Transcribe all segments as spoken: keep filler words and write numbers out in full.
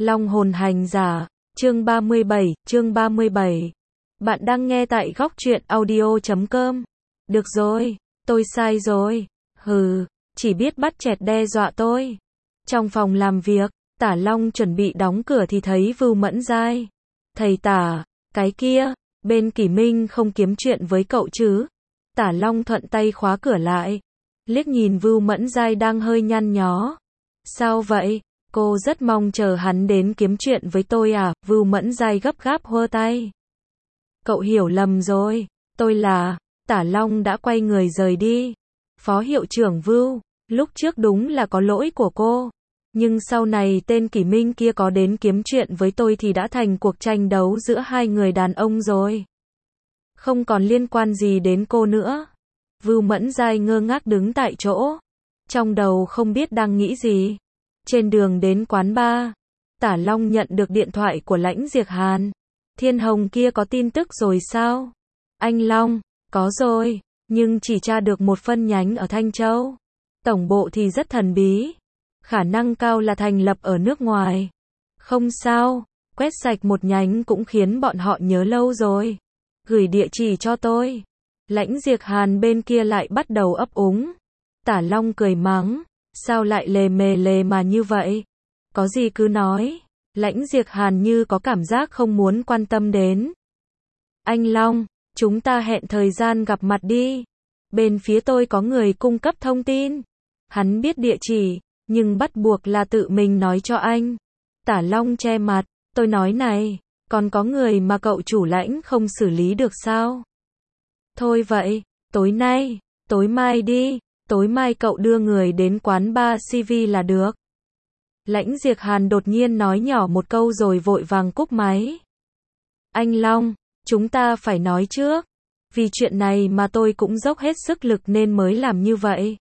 Long hồn hành giả, chương ba mươi bảy, chương ba mươi bảy. Bạn đang nghe tại góc truyện audio chấm com. Được rồi, tôi sai rồi. Hừ, chỉ biết bắt chẹt đe dọa tôi. Trong phòng làm việc, Tả Long chuẩn bị đóng cửa thì thấy Vưu Mẫn Giai. Thầy Tả, cái kia, bên Kỷ Minh không kiếm chuyện với cậu chứ? Tả Long thuận tay khóa cửa lại. Liếc nhìn Vưu Mẫn Giai đang hơi nhăn nhó. Sao vậy? Cô rất mong chờ hắn đến kiếm chuyện với tôi à? Vưu Mẫn Giai gấp gáp hơ tay. Cậu hiểu lầm rồi, tôi là... Tả Long đã quay người rời đi. Phó hiệu trưởng Vưu, lúc trước đúng là có lỗi của cô. Nhưng sau này tên Kỷ Minh kia có đến kiếm chuyện với tôi thì đã thành cuộc tranh đấu giữa hai người đàn ông rồi. Không còn liên quan gì đến cô nữa. Vưu Mẫn Giai ngơ ngác đứng tại chỗ. Trong đầu không biết đang nghĩ gì. Trên đường đến quán bar, Tả Long nhận được điện thoại của Lãnh Diệc Hàn. Thiên Hồng kia có tin tức rồi sao? Anh Long, có rồi, nhưng chỉ tra được một phân nhánh ở Thanh Châu. Tổng bộ thì rất thần bí. Khả năng cao là thành lập ở nước ngoài. Không sao, quét sạch một nhánh cũng khiến bọn họ nhớ lâu rồi. Gửi địa chỉ cho tôi. Lãnh Diệc Hàn bên kia lại bắt đầu ấp úng. Tả Long cười mắng. Sao lại lề mề lề mà như vậy? Có gì cứ nói. Lãnh Diệc Hàn như có cảm giác không muốn quan tâm đến. Anh Long, chúng ta hẹn thời gian gặp mặt đi. Bên phía tôi có người cung cấp thông tin. Hắn biết địa chỉ, nhưng bắt buộc là tự mình nói cho anh. Tả Long che mặt, tôi nói này, còn có người mà cậu chủ Lãnh không xử lý được sao? Thôi vậy, tối nay, tối mai đi. Tối mai cậu đưa người đến quán bar xê vê là được. Lãnh Diệc Hàn đột nhiên nói nhỏ một câu rồi vội vàng cúp máy. Anh Long, chúng ta phải nói trước. Vì chuyện này mà tôi cũng dốc hết sức lực nên mới làm như vậy.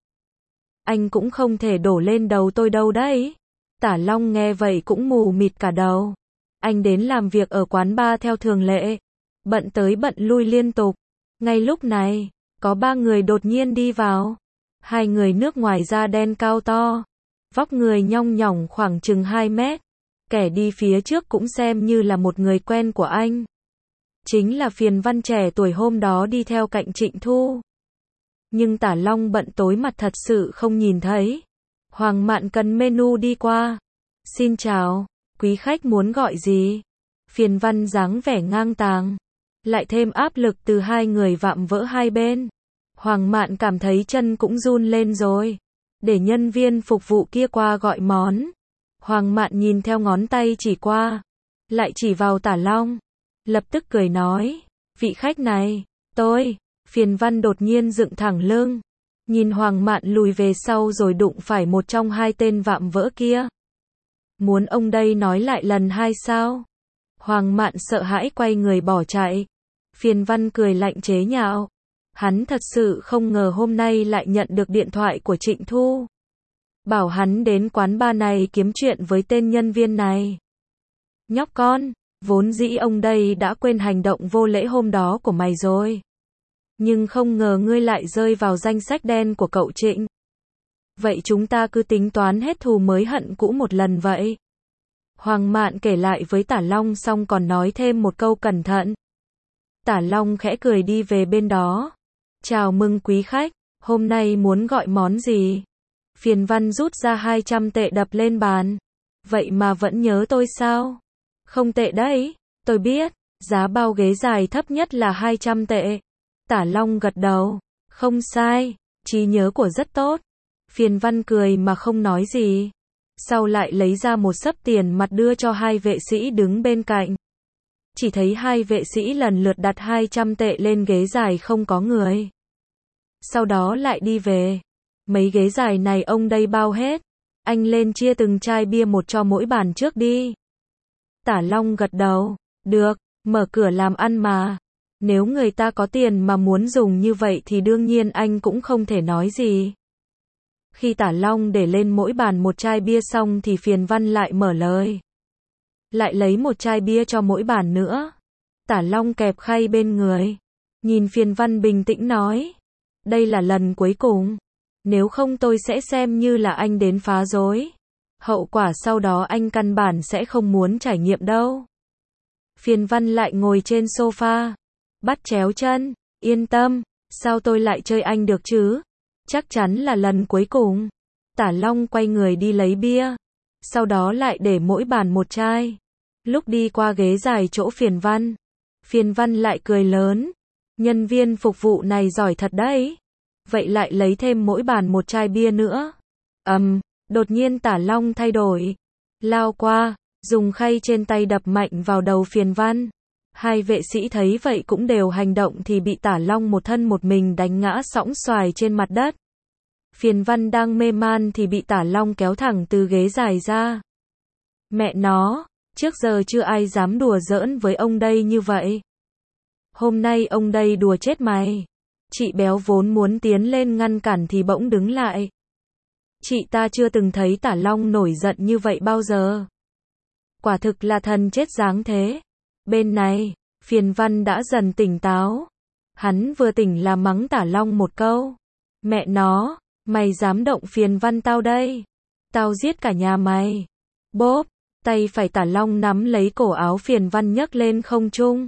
Anh cũng không thể đổ lên đầu tôi đâu đấy. Tả Long nghe vậy cũng mù mịt cả đầu. Anh đến làm việc ở quán bar theo thường lệ. Bận tới bận lui liên tục. Ngay lúc này, có ba người đột nhiên đi vào. Hai người nước ngoài da đen cao to, vóc người nhong nhỏng khoảng chừng hai mét. Kẻ đi phía trước cũng xem như là một người quen của anh. Chính là Phiền Văn trẻ tuổi hôm đó đi theo cạnh Trịnh Thu. Nhưng Tả Long bận tối mặt thật sự không nhìn thấy. Hoàng Mạn cần menu đi qua. Xin chào, quý khách muốn gọi gì? Phiền Văn dáng vẻ ngang tàng. Lại thêm áp lực từ hai người vạm vỡ hai bên. Hoàng Mạn cảm thấy chân cũng run lên rồi. Để nhân viên phục vụ kia qua gọi món. Hoàng Mạn nhìn theo ngón tay chỉ qua. Lại chỉ vào Tả Long. Lập tức cười nói. Vị khách này, tôi. Phiền Văn đột nhiên dựng thẳng lưng. Nhìn Hoàng Mạn lùi về sau rồi đụng phải một trong hai tên vạm vỡ kia. Muốn ông đây nói lại lần hai sao? Hoàng Mạn sợ hãi quay người bỏ chạy. Phiền Văn cười lạnh chế nhạo. Hắn thật sự không ngờ hôm nay lại nhận được điện thoại của Trịnh Thu. Bảo hắn đến quán bar này kiếm chuyện với tên nhân viên này. Nhóc con, vốn dĩ ông đây đã quên hành động vô lễ hôm đó của mày rồi. Nhưng không ngờ ngươi lại rơi vào danh sách đen của cậu Trịnh. Vậy chúng ta cứ tính toán hết thù mới hận cũ một lần vậy. Hoàng Mạn kể lại với Tả Long xong còn nói thêm một câu cẩn thận. Tả Long khẽ cười đi về bên đó. Chào mừng quý khách, hôm nay muốn gọi món gì? Phiền Văn rút ra hai trăm tệ đập lên bàn. Vậy mà vẫn nhớ tôi sao? Không tệ đấy, tôi biết, giá bao ghế dài thấp nhất là hai trăm tệ. Tả Long gật đầu, không sai, trí nhớ của rất tốt. Phiền Văn cười mà không nói gì. Sau lại lấy ra một xấp tiền mặt đưa cho hai vệ sĩ đứng bên cạnh. Chỉ thấy hai vệ sĩ lần lượt đặt hai trăm tệ lên ghế dài không có người. Sau đó lại đi về. Mấy ghế dài này ông đây bao hết. Anh lên chia từng chai bia một cho mỗi bàn trước đi. Tả Long gật đầu. Được, mở cửa làm ăn mà. Nếu người ta có tiền mà muốn dùng như vậy thì đương nhiên anh cũng không thể nói gì. Khi Tả Long để lên mỗi bàn một chai bia xong thì Phiền Văn lại mở lời. Lại lấy một chai bia cho mỗi bàn nữa. Tả Long kẹp khay bên người. Nhìn Phiền Văn bình tĩnh nói. Đây là lần cuối cùng. Nếu không tôi sẽ xem như là anh đến phá rối. Hậu quả sau đó anh căn bản sẽ không muốn trải nghiệm đâu. Phiền Văn lại ngồi trên sofa, bắt chéo chân, yên tâm, sao tôi lại chơi anh được chứ? Chắc chắn là lần cuối cùng. Tả Long quay người đi lấy bia, sau đó lại để mỗi bàn một chai. Lúc đi qua ghế dài chỗ Phiền Văn, Phiền Văn lại cười lớn, nhân viên phục vụ này giỏi thật đấy. Vậy lại lấy thêm mỗi bàn một chai bia nữa. Ầm, um, đột nhiên Tả Long thay đổi, lao qua, dùng khay trên tay đập mạnh vào đầu Phiền Văn. Hai vệ sĩ thấy vậy cũng đều hành động thì bị Tả Long một thân một mình đánh ngã sõng soài trên mặt đất. Phiền Văn đang mê man thì bị Tả Long kéo thẳng từ ghế dài ra. Mẹ nó, trước giờ chưa ai dám đùa giỡn với ông đây như vậy. Hôm nay ông đây đùa chết mày. Chị béo vốn muốn tiến lên ngăn cản thì bỗng đứng lại. Chị ta chưa từng thấy Tả Long nổi giận như vậy bao giờ. Quả thực là thần chết dáng thế. Bên này, Phiền Văn đã dần tỉnh táo. Hắn vừa tỉnh là mắng Tả Long một câu. Mẹ nó, mày dám động Phiền Văn tao đây. Tao giết cả nhà mày. Bốp, tay phải Tả Long nắm lấy cổ áo Phiền Văn nhấc lên không trung.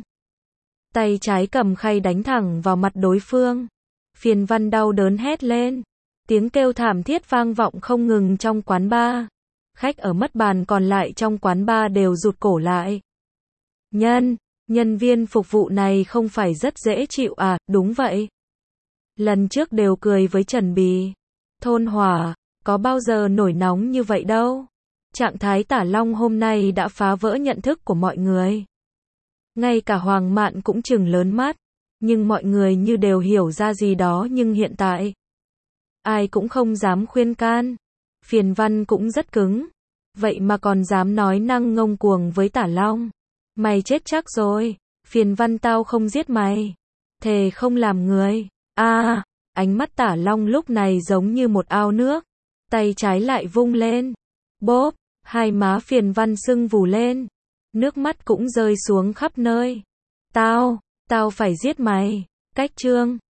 Tay trái cầm khay đánh thẳng vào mặt đối phương. Phiền Văn đau đớn hét lên. Tiếng kêu thảm thiết vang vọng không ngừng trong quán bar. Khách ở mất bàn còn lại trong quán bar đều rụt cổ lại. Nhân, nhân viên phục vụ này không phải rất dễ chịu à? Đúng vậy. Lần trước đều cười với Trần Bì. Thôn Hỏa, có bao giờ nổi nóng như vậy đâu. Trạng thái Tả Long hôm nay đã phá vỡ nhận thức của mọi người. Ngay cả Hoàng Mạn cũng trừng lớn mắt. Nhưng mọi người như đều hiểu ra gì đó nhưng hiện tại ai cũng không dám khuyên can. Phiền Văn cũng rất cứng. Vậy mà còn dám nói năng ngông cuồng với Tả Long. Mày chết chắc rồi. Phiền Văn tao không giết mày. Thề không làm người. A, à, ánh mắt Tả Long lúc này giống như một ao nước. Tay trái lại vung lên. Bốp, hai má Phiền Văn sưng vù lên. Nước mắt cũng rơi xuống khắp nơi. Tao, tao phải giết mày. Cách chương